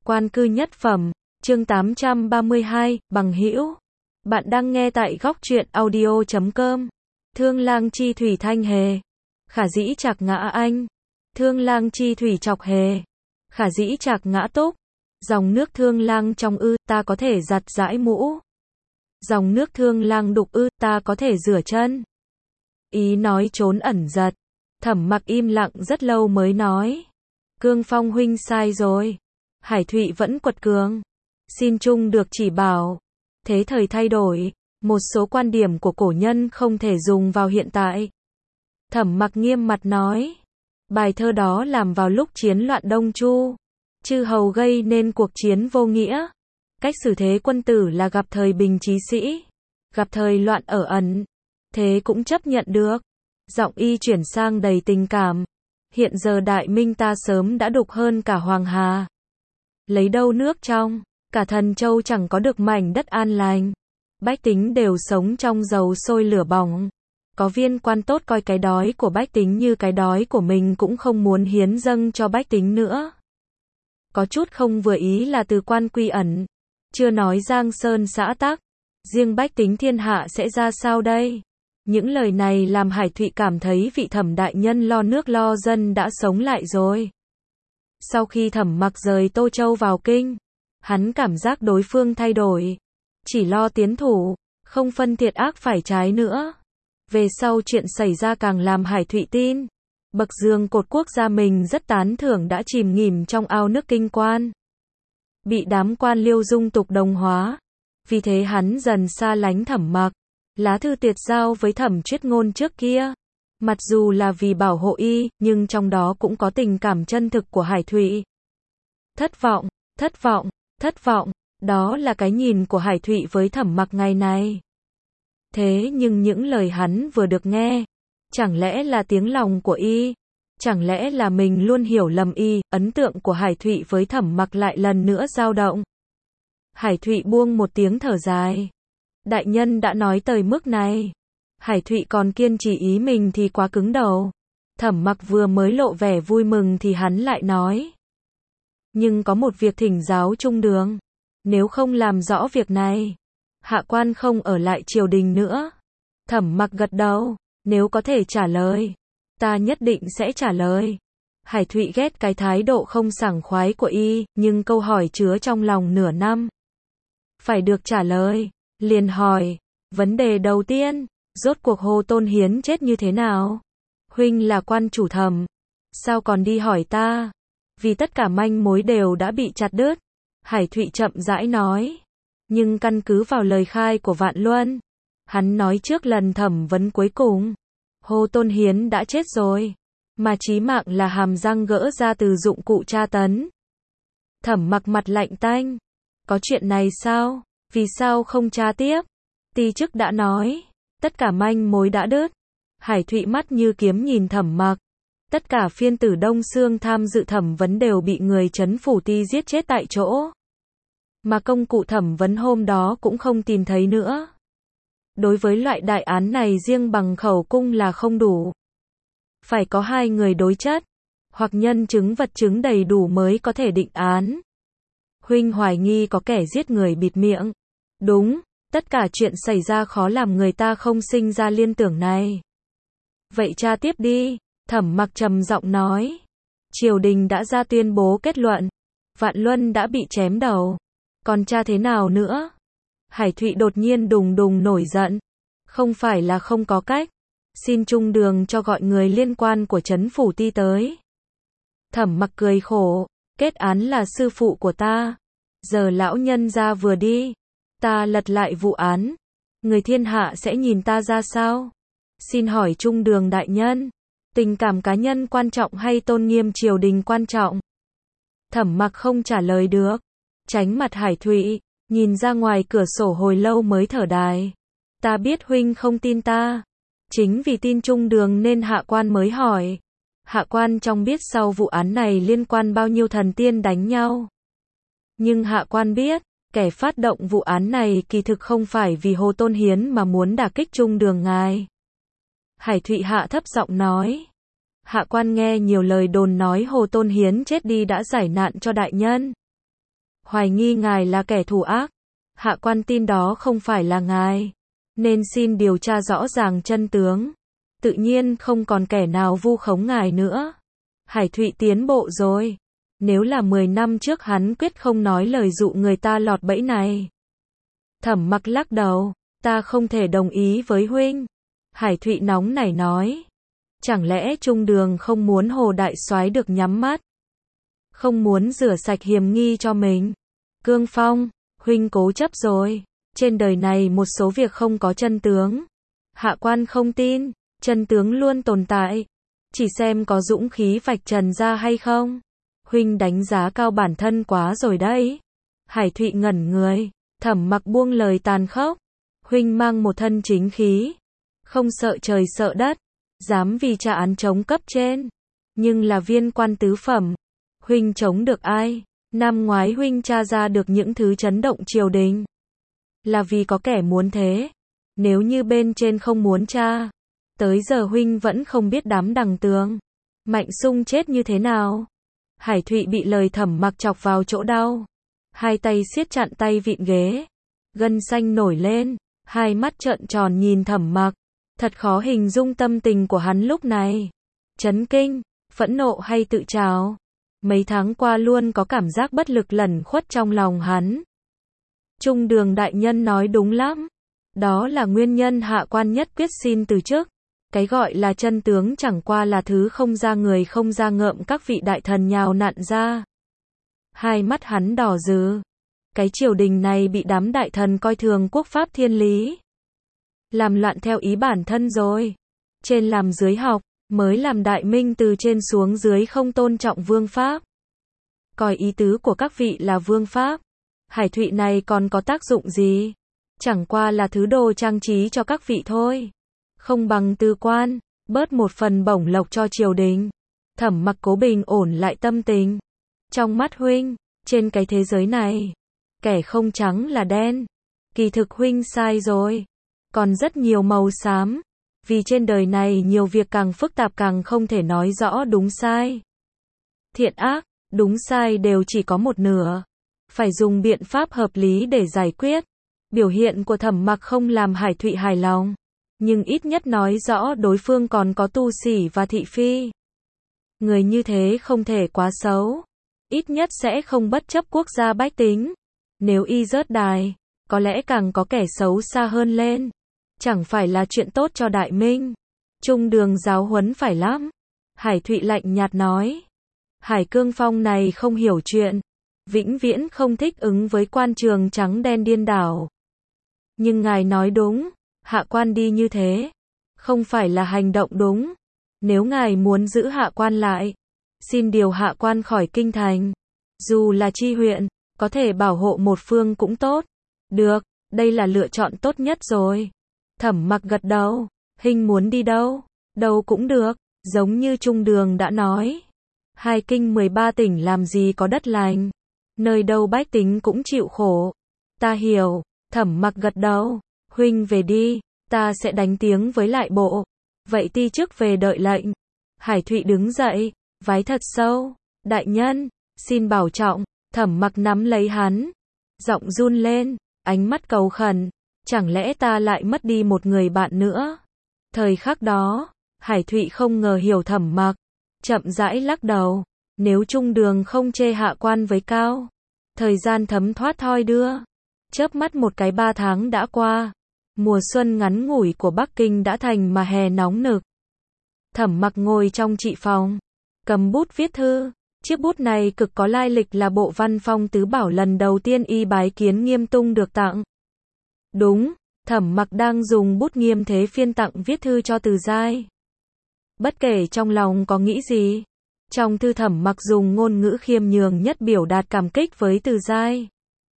Quan cư nhất phẩm, chương 832, bằng hữu. Bạn đang nghe tại góc truyện audio.com. Thương lang chi thủy thanh hề. Khả dĩ trạc ngã anh. Thương lang chi thủy chọc hề. Khả dĩ trạc ngã túc. Dòng nước thương lang trong ư, ta có thể giặt giãi mũ. Dòng nước thương lang đục ư, ta có thể rửa chân. Ý nói trốn ẩn giật. Thẩm Mặc im lặng rất lâu mới nói. Cương Phong huynh sai rồi. Hải Thụy vẫn quật cường. Xin chung được chỉ bảo. Thế thời thay đổi. Một số quan điểm của cổ nhân không thể dùng vào hiện tại. Thẩm Mặc nghiêm mặt nói. Bài thơ đó làm vào lúc chiến loạn Đông Chu. Chư hầu gây nên cuộc chiến vô nghĩa. Cách xử thế quân tử là gặp thời bình trí sĩ. Gặp thời loạn ở ẩn. Thế cũng chấp nhận được. Giọng y chuyển sang đầy tình cảm. Hiện giờ Đại Minh ta sớm đã đục hơn cả Hoàng Hà. Lấy đâu nước trong, cả Thần Châu chẳng có được mảnh đất an lành. Bách tính đều sống trong dầu sôi lửa bỏng. Có viên quan tốt coi cái đói của bách tính như cái đói của mình cũng không muốn hiến dâng cho bách tính nữa. Có chút không vừa ý là từ quan quy ẩn. Chưa nói Giang Sơn xã tắc. Riêng bách tính thiên hạ sẽ ra sao đây? Những lời này làm Hải Thụy cảm thấy vị Thẩm đại nhân lo nước lo dân đã sống lại rồi. Sau khi Thẩm Mặc rời Tô Châu vào kinh, hắn cảm giác đối phương thay đổi. Chỉ lo tiến thủ, không phân thiện ác phải trái nữa. Về sau chuyện xảy ra càng làm Hải Thụy tin. Bậc giường cột quốc gia mình rất tán thưởng đã chìm nghỉm trong ao nước kinh quan. Bị đám quan liêu dung tục đồng hóa. Vì thế hắn dần xa lánh Thẩm Mặc. Lá thư tiệt giao với Thẩm Chuyết Ngôn trước kia. Mặc dù là vì bảo hộ y, nhưng trong đó cũng có tình cảm chân thực của Hải Thụy. Thất vọng, thất vọng, thất vọng, đó là cái nhìn của Hải Thụy với Thẩm Mặc ngày này. Thế nhưng những lời hắn vừa được nghe, chẳng lẽ là tiếng lòng của y? Chẳng lẽ là mình luôn hiểu lầm y? Ấn tượng của Hải Thụy với Thẩm Mặc lại lần nữa dao động. Hải Thụy buông một tiếng thở dài. Đại nhân đã nói tới mức này. Hải Thụy còn kiên trì ý mình thì quá cứng đầu. Thẩm Mặc vừa mới lộ vẻ vui mừng thì hắn lại nói. Nhưng có một việc thỉnh giáo trung đường. Nếu không làm rõ việc này, hạ quan không ở lại triều đình nữa. Thẩm Mặc gật đầu. Nếu có thể trả lời, ta nhất định sẽ trả lời. Hải Thụy ghét cái thái độ không sảng khoái của y, nhưng câu hỏi chứa trong lòng nửa năm. Phải được trả lời. Liền hỏi. Vấn đề đầu tiên, rốt cuộc Hồ Tôn Hiến chết như thế nào? Huynh là quan chủ Thẩm, sao còn đi hỏi ta? Vì tất cả manh mối đều đã bị chặt đứt. Hải Thụy chậm rãi nói. Nhưng căn cứ vào lời khai của Vạn Luân, hắn nói trước lần thẩm vấn cuối cùng, Hồ Tôn Hiến đã chết rồi. Mà chí mạng là hàm răng gỡ ra từ dụng cụ tra tấn. Thẩm Mặc mặt lạnh tanh. Có chuyện này sao? Vì sao không tra tiếp? Ti chức đã nói. Tất cả manh mối đã đứt. Hải Thụy mắt như kiếm nhìn Thẩm Mặc. Tất cả phiên tử Đông Xương tham dự thẩm vấn đều bị người trấn phủ Ti giết chết tại chỗ. Mà công cụ thẩm vấn hôm đó cũng không tìm thấy nữa. Đối với loại đại án này riêng bằng khẩu cung là không đủ. Phải có hai người đối chất, hoặc nhân chứng vật chứng đầy đủ mới có thể định án. Huynh hoài nghi có kẻ giết người bịt miệng. Đúng, tất cả chuyện xảy ra khó làm người ta không sinh ra liên tưởng này. Vậy tra tiếp đi, Thẩm Mặc trầm giọng nói. Triều đình đã ra tuyên bố kết luận. Vạn Luân đã bị chém đầu. Còn tra thế nào nữa? Hải Thụy đột nhiên đùng đùng nổi giận. Không phải là không có cách. Xin trung đường cho gọi người liên quan của trấn phủ Ti tới. Thẩm Mặc cười khổ. Kết án là sư phụ của ta. Giờ lão nhân ra vừa đi. Ta lật lại vụ án. Người thiên hạ sẽ nhìn ta ra sao? Xin hỏi trung đường đại nhân. Tình cảm cá nhân quan trọng hay tôn nghiêm triều đình quan trọng? Thẩm Mặc không trả lời được. Tránh mặt Hải Thụy. Nhìn ra ngoài cửa sổ hồi lâu mới thở dài. Ta biết huynh không tin ta. Chính vì tin trung đường nên hạ quan mới hỏi. Hạ quan trong biết sau vụ án này liên quan bao nhiêu thần tiên đánh nhau. Nhưng hạ quan biết, kẻ phát động vụ án này kỳ thực không phải vì Hồ Tôn Hiến mà muốn đả kích trung đường ngài. Hải Thụy hạ thấp giọng nói. Hạ quan nghe nhiều lời đồn nói Hồ Tôn Hiến chết đi đã giải nạn cho đại nhân. hoài nghi ngài là kẻ thù ác. Hạ quan tin đó không phải là ngài, nên xin điều tra rõ ràng chân tướng. Tự nhiên không còn kẻ nào vu khống ngài nữa. Hải Thụy tiến bộ rồi. Nếu là 10 năm trước hắn quyết không nói lời dụ người ta lọt bẫy này. Thẩm Mặc lắc đầu, ta không thể đồng ý với huynh. Hải Thụy nóng nảy nói. Chẳng lẽ Trung Đường không muốn Hồ đại soái được nhắm mắt? Không muốn rửa sạch hiểm nghi cho mình? Cương Phong, huynh cố chấp rồi. Trên đời này một số việc không có chân tướng. Hạ quan không tin, chân tướng luôn tồn tại. Chỉ xem có dũng khí vạch trần ra hay không. Huynh đánh giá cao bản thân quá rồi đấy. Hải Thụy ngẩn người. Thẩm Mặc buông lời tàn khốc. Huynh mang một thân chính khí. Không sợ trời sợ đất. Dám vì tra án chống cấp trên. Nhưng là viên quan tứ phẩm. Huynh chống được ai? Năm ngoái huynh tra ra được những thứ chấn động triều đình. Là vì có kẻ muốn thế. Nếu như bên trên không muốn tra, tới giờ huynh vẫn không biết đám đằng tường Mạnh Sung chết như thế nào. Hải Thụy bị lời Thẩm Mặc chọc vào chỗ đau. Hai tay siết chặt tay vịn ghế. Gân xanh nổi lên. Hai mắt trợn tròn nhìn Thẩm Mặc. Thật khó hình dung tâm tình của hắn lúc này. Chấn kinh, phẫn nộ hay tự trào. Mấy tháng qua luôn có cảm giác bất lực lẩn khuất trong lòng hắn. Trung Đường đại nhân nói đúng lắm. Đó là nguyên nhân hạ quan nhất quyết xin từ chức. Cái gọi là chân tướng chẳng qua là thứ không ra người không ra ngợm các vị đại thần nhào nặn ra. Hai mắt hắn đỏ rừ. Cái triều đình này bị đám đại thần coi thường quốc pháp thiên lý. Làm loạn theo ý bản thân rồi. Trên làm dưới học, mới làm đại minh từ trên xuống dưới không tôn trọng vương pháp. Coi ý tứ của các vị là vương pháp. Hải Thụy này còn có tác dụng gì? Chẳng qua là thứ đồ trang trí cho các vị thôi. Không bằng tư quan, bớt một phần bổng lộc cho triều đình. Thẩm Mặc cố bình ổn lại tâm tình. Trong mắt huynh, trên cái thế giới này, kẻ không trắng là đen. Kỳ thực huynh sai rồi. Còn rất nhiều màu xám. Vì trên đời này nhiều việc càng phức tạp càng không thể nói rõ đúng sai. Thiện ác, đúng sai đều chỉ có một nửa. Phải dùng biện pháp hợp lý để giải quyết. Biểu hiện của Thẩm Mặc không làm Hải Thụy hài lòng. Nhưng ít nhất nói rõ đối phương còn có tu sĩ và thị phi. Người như thế không thể quá xấu. Ít nhất sẽ không bất chấp quốc gia bách tính. Nếu y rớt đài, có lẽ càng có kẻ xấu xa hơn lên. Chẳng phải là chuyện tốt cho Đại Minh. Trung Đường giáo huấn phải lắm. Hải Thụy lạnh nhạt nói. Hải Cương Phong này không hiểu chuyện. Vĩnh viễn không thích ứng với quan trường trắng đen điên đảo. Nhưng ngài nói đúng. Hạ quan đi như thế. Không phải là hành động đúng. Nếu ngài muốn giữ hạ quan lại, xin điều hạ quan khỏi kinh thành. Dù là chi huyện, có thể bảo hộ một phương cũng tốt. Được, đây là lựa chọn tốt nhất rồi. Thẩm Mặc gật đầu. Huynh muốn đi đâu? Đâu cũng được, giống như Trung Đường đã nói. Hai kinh 13 tỉnh làm gì có đất lành. Nơi đâu bách tính cũng chịu khổ. Ta hiểu. Thẩm Mặc gật đầu. Huynh về đi, ta sẽ đánh tiếng với lại bộ. Vậy ti chức về đợi lệnh. Hải Thụy đứng dậy, vái thật sâu. Đại nhân, xin bảo trọng. Thẩm Mặc nắm lấy hắn. Giọng run lên, ánh mắt cầu khẩn. Chẳng lẽ ta lại mất đi một người bạn nữa? Thời khắc đó, Hải Thụy không ngờ hiểu Thẩm Mặc. Chậm rãi lắc đầu. Nếu Trung Đường không chê hạ quan với cao. Thời gian thấm thoát thoi đưa. Chớp mắt một cái 3 tháng đã qua. Mùa xuân ngắn ngủi của Bắc Kinh đã thành mà hè nóng nực. Thẩm Mặc ngồi trong trị phòng, cầm bút viết thư. Chiếc bút này cực có lai lịch là bộ văn phong tứ bảo lần đầu tiên y bái kiến Nghiêm Tung được tặng. Đúng, Thẩm Mặc đang dùng bút Nghiêm Thế Phiên tặng viết thư cho Từ Giai. Bất kể trong lòng có nghĩ gì, trong thư Thẩm Mặc dùng ngôn ngữ khiêm nhường nhất biểu đạt cảm kích với Từ Giai.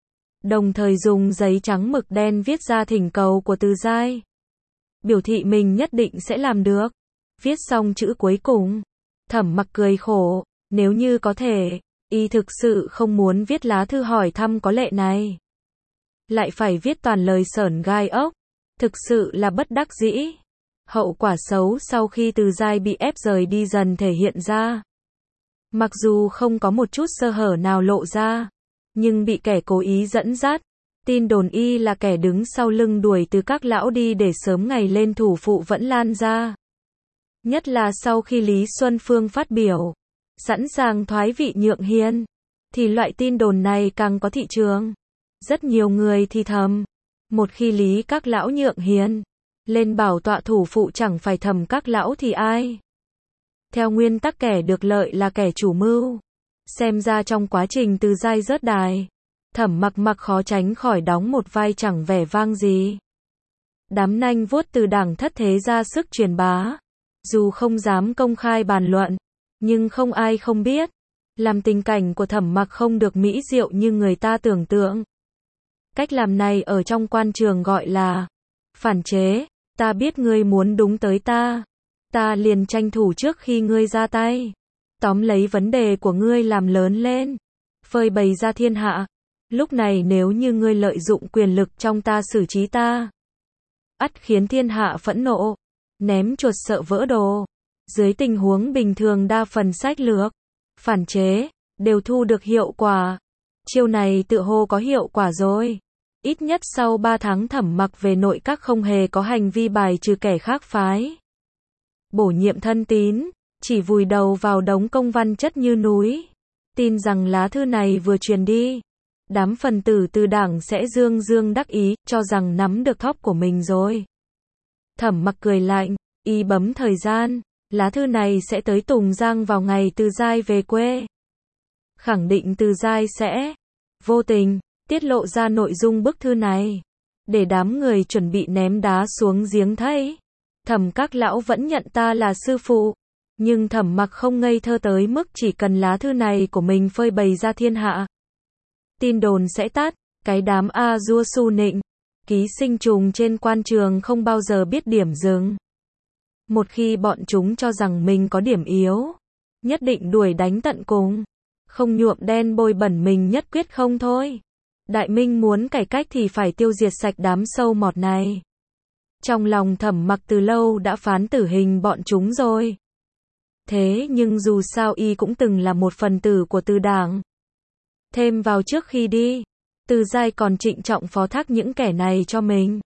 Đồng thời dùng giấy trắng mực đen viết ra thỉnh cầu của Từ Giai. Biểu thị mình nhất định sẽ làm được. Viết xong chữ cuối cùng, Thẩm Mặc cười khổ. Nếu như có thể, y thực sự không muốn viết lá thư hỏi thăm có lệ này. Lại phải viết toàn lời sởn gai ốc. Thực sự là bất đắc dĩ. Hậu quả xấu sau khi Từ Giai bị ép rời đi dần thể hiện ra. Mặc dù không có một chút sơ hở nào lộ ra, nhưng bị kẻ cố ý dẫn dắt. Tin đồn y là kẻ đứng sau lưng đuổi từ các lão đi để sớm ngày lên thủ phụ vẫn lan ra. Nhất là sau khi Lý Xuân Phương phát biểu, sẵn sàng thoái vị nhượng hiên, thì loại tin đồn này càng có thị trường. Rất nhiều người thì thầm, một khi Lý các lão nhượng hiên, lên bảo tọa thủ phụ chẳng phải thầm các lão thì ai? Theo nguyên tắc kẻ được lợi là kẻ chủ mưu. Xem ra trong quá trình Từ Giai rớt đài, Thẩm Mặc Mặc khó tránh khỏi đóng một vai chẳng vẻ vang gì. Đám nanh vuốt từ Đảng thất thế ra sức truyền bá. Dù không dám công khai bàn luận, nhưng không ai không biết, làm tình cảnh của Thẩm Mặc không được mỹ diệu như người ta tưởng tượng. Cách làm này ở trong quan trường gọi là phản chế. Ta biết ngươi muốn đúng tới ta, ta liền tranh thủ trước khi ngươi ra tay, tóm lấy vấn đề của ngươi làm lớn lên, phơi bày ra thiên hạ. Lúc này nếu như ngươi lợi dụng quyền lực trong ta xử trí ta, ắt khiến thiên hạ phẫn nộ, ném chuột sợ vỡ đồ. Dưới tình huống bình thường đa phần sách lược phản chế đều thu được hiệu quả. Chiêu này tựa hồ có hiệu quả rồi. Ít nhất sau 3 tháng Thẩm Mặc về nội các không hề có hành vi bài trừ kẻ khác phái bổ nhiệm thân tín, chỉ vùi đầu vào đống công văn chất như núi. Tin rằng lá thư này vừa truyền đi, đám phần tử từ Đảng sẽ dương dương đắc ý, cho rằng nắm được thóp của mình rồi. Thẩm Mặc cười lạnh, y bấm thời gian, lá thư này sẽ tới Tùng Giang vào ngày Từ Giai về quê. Khẳng định Từ Giai sẽ vô tình tiết lộ ra nội dung bức thư này, để đám người chuẩn bị ném đá xuống giếng thay. Thẩm các lão vẫn nhận ta là sư phụ, nhưng Thẩm Mặc không ngây thơ tới mức chỉ cần lá thư này của mình phơi bày ra thiên hạ, tin đồn sẽ tắt. Cái đám A Dua Su Nịnh, ký sinh trùng trên quan trường không bao giờ biết điểm dừng. Một khi bọn chúng cho rằng mình có điểm yếu, nhất định đuổi đánh tận cùng, không nhuộm đen bôi bẩn mình nhất quyết không thôi. Đại Minh muốn cải cách thì phải tiêu diệt sạch đám sâu mọt này. Trong lòng Thẩm Mặc từ lâu đã phán tử hình bọn chúng rồi. Thế nhưng dù sao y cũng từng là một phần tử của Từ Đảng. Thêm vào trước khi đi, Từ Giai còn trịnh trọng phó thác những kẻ này cho mình.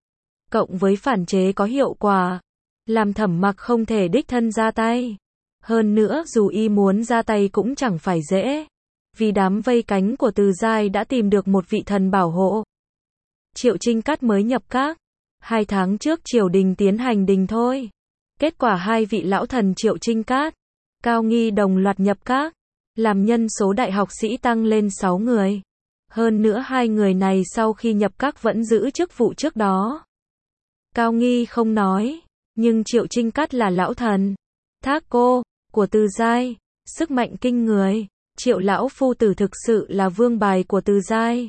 Cộng với phản chế có hiệu quả, làm Thẩm Mặc không thể đích thân ra tay. Hơn nữa dù y muốn ra tay cũng chẳng phải dễ, vì đám vây cánh của Từ Giai đã tìm được một vị thần bảo hộ. Triệu Trinh Cát mới nhập các, 2 tháng trước triều đình tiến hành đình thôi. Kết quả 2 vị lão thần Triệu Trinh Cát, Cao Nghi đồng loạt nhập các, làm nhân số đại học sĩ tăng lên 6 người. Hơn nữa 2 người này sau khi nhập các vẫn giữ chức vụ trước đó. Cao Nghi không nói, nhưng Triệu Trinh Cát là lão thần Thác Cô của Từ Giai, sức mạnh kinh người. Triệu lão phu tử thực sự là vương bài của Từ Giai.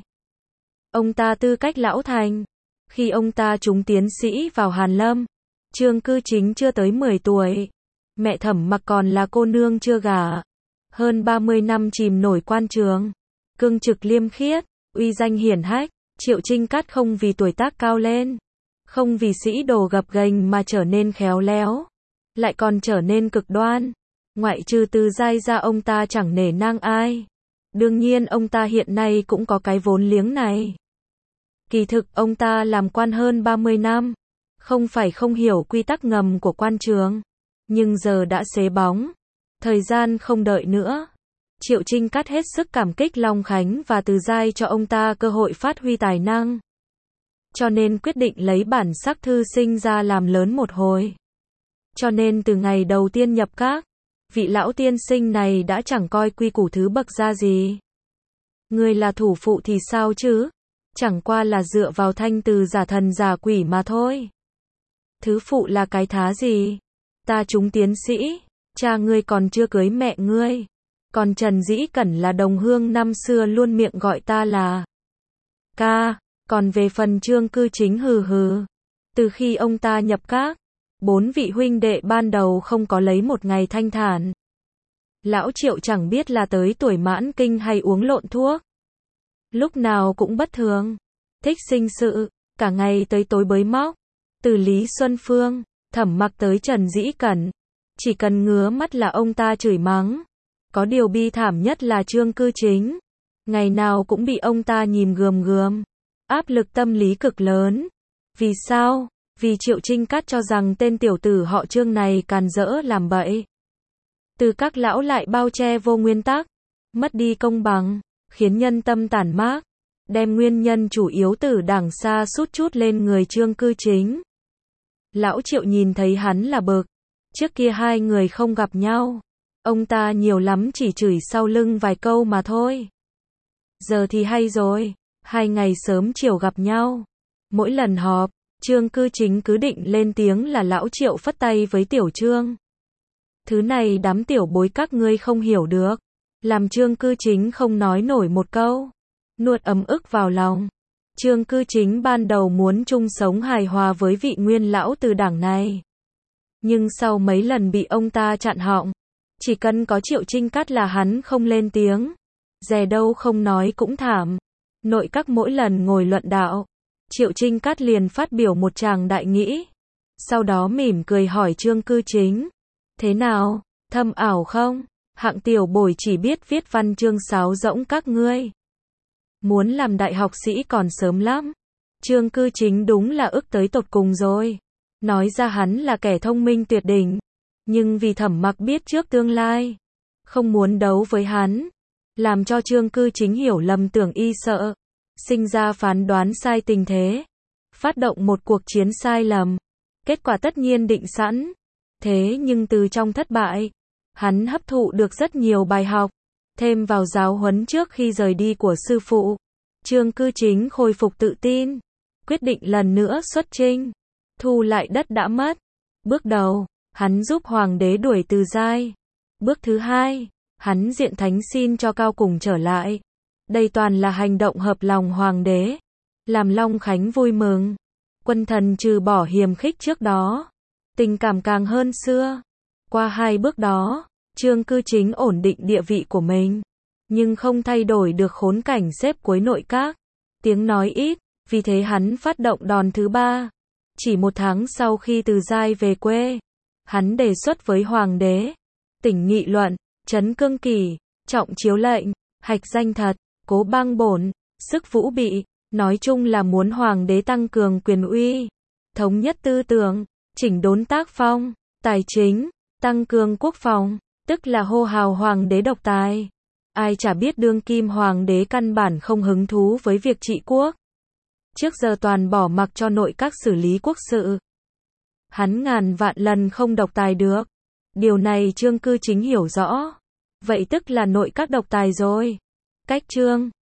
Ông ta tư cách lão thành, khi ông ta trúng tiến sĩ vào Hàn Lâm, Trương Cư Chính chưa tới 10 tuổi, mẹ Thẩm Mặc còn là cô nương chưa gả. Hơn 30 năm chìm nổi quan trường, cương trực liêm khiết, uy danh hiển hách. Triệu Trinh Cát không vì tuổi tác cao lên, không vì sĩ đồ gập ghềnh mà trở nên khéo léo, lại còn trở nên cực đoan. Ngoại trừ Từ Giai ra ông ta chẳng nể nang ai. Đương nhiên ông ta hiện nay cũng có cái vốn liếng này. Kỳ thực ông ta làm quan hơn 30 năm, không phải không hiểu quy tắc ngầm của quan trường, nhưng giờ đã xế bóng, thời gian không đợi nữa. Triệu Trinh Cát hết sức cảm kích Long Khánh và Từ Giai cho ông ta cơ hội phát huy tài năng, cho nên quyết định lấy bản sắc thư sinh ra làm lớn một hồi. Cho nên từ ngày đầu tiên nhập các, vị lão tiên sinh này đã chẳng coi quy củ thứ bậc ra gì. Người là thủ phụ thì sao chứ? Chẳng qua là dựa vào thanh từ giả thần giả quỷ mà thôi. Thứ phụ là cái thá gì? Ta trúng tiến sĩ, cha ngươi còn chưa cưới mẹ ngươi. Còn Trần Dĩ Cẩn là đồng hương năm xưa luôn miệng gọi ta là ca. Còn về phần Trương Cư Chính hừ hừ. Từ khi ông ta nhập các, 4 vị huynh đệ ban đầu không có lấy một ngày thanh thản. Lão Triệu chẳng biết là tới tuổi mãn kinh hay uống lộn thuốc. Lúc nào cũng bất thường, thích sinh sự, cả ngày tới tối bới móc. Từ Lý Xuân Phương, Thẩm Mặc tới Trần Dĩ Cẩn, chỉ cần ngứa mắt là ông ta chửi mắng. Có điều bi thảm nhất là Trương Cư Chính. Ngày nào cũng bị ông ta nhìn gườm gườm. Áp lực tâm lý cực lớn. Vì sao? Vì Triệu Trinh Cát cho rằng tên tiểu tử họ Trương này càn rỡ làm bậy. Từ các lão lại bao che vô nguyên tắc, mất đi công bằng, khiến nhân tâm tản mát, đem nguyên nhân chủ yếu từ Đảng xa sút chút lên người Trương Cư Chính. Lão Triệu nhìn thấy hắn là bực. Trước kia hai người không gặp nhau, ông ta nhiều lắm chỉ chửi sau lưng vài câu mà thôi. Giờ thì hay rồi, 2 ngày sớm chiều gặp nhau. Mỗi lần họp, Trương Cư Chính cứ định lên tiếng là lão Triệu phất tay với tiểu Trương. Thứ này đám tiểu bối các ngươi không hiểu được. Làm Trương Cư Chính không nói nổi một câu. Nuốt ấm ức vào lòng. Trương Cư Chính ban đầu muốn chung sống hài hòa với vị nguyên lão từ Đảng này. Nhưng sau mấy lần bị ông ta chặn họng, chỉ cần có Triệu Trinh Cát là hắn không lên tiếng. Dè đâu không nói cũng thảm. Nội các mỗi lần ngồi luận đạo, Triệu Trinh Cát liền phát biểu một tràng đại nghĩ. Sau đó mỉm cười hỏi Trương Cư Chính. Thế nào, thâm ảo không? Hạng tiểu bồi chỉ biết viết văn chương sáo rỗng các ngươi. Muốn làm đại học sĩ còn sớm lắm. Trương Cư Chính đúng là ức tới tột cùng rồi. Nói ra hắn là kẻ thông minh tuyệt đỉnh. Nhưng vì Thẩm Mặc biết trước tương lai, không muốn đấu với hắn, làm cho Trương Cư Chính hiểu lầm tưởng y sợ, sinh ra phán đoán sai tình thế, phát động một cuộc chiến sai lầm. Kết quả tất nhiên định sẵn. Thế nhưng từ trong thất bại, hắn hấp thụ được rất nhiều bài học, thêm vào giáo huấn trước khi rời đi của sư phụ. Trương Cư Chính khôi phục tự tin, quyết định lần nữa xuất chinh, thu lại đất đã mất. Bước đầu, hắn giúp hoàng đế đuổi Từ Giai. Bước thứ hai, hắn diện thánh xin cho Cao Cùng trở lại. Đây toàn là hành động hợp lòng hoàng đế, làm Long Khánh vui mừng. Quân thần trừ bỏ hiềm khích trước đó, tình cảm càng hơn xưa. Qua 2 bước đó, Trương Cư Chính ổn định địa vị của mình, nhưng không thay đổi được khốn cảnh xếp cuối nội các. Tiếng nói ít, vì thế hắn phát động đòn thứ 3. Chỉ 1 tháng sau khi Từ Giai về quê, hắn đề xuất với hoàng đế, tỉnh nghị luận, trấn cương kỷ, trọng chiếu lệnh, hạch danh thật, cố bang bổn, sức vũ bị. Nói chung là muốn hoàng đế tăng cường quyền uy, thống nhất tư tưởng, chỉnh đốn tác phong, tài chính, tăng cường quốc phòng, tức là hô hào hoàng đế độc tài. Ai chả biết đương kim hoàng đế căn bản không hứng thú với việc trị quốc. Trước giờ toàn bỏ mặc cho nội các xử lý quốc sự. Hắn ngàn vạn lần không độc tài được. Điều này Trương Cư Chính hiểu rõ. Vậy tức là nội các độc tài rồi. Cách Trương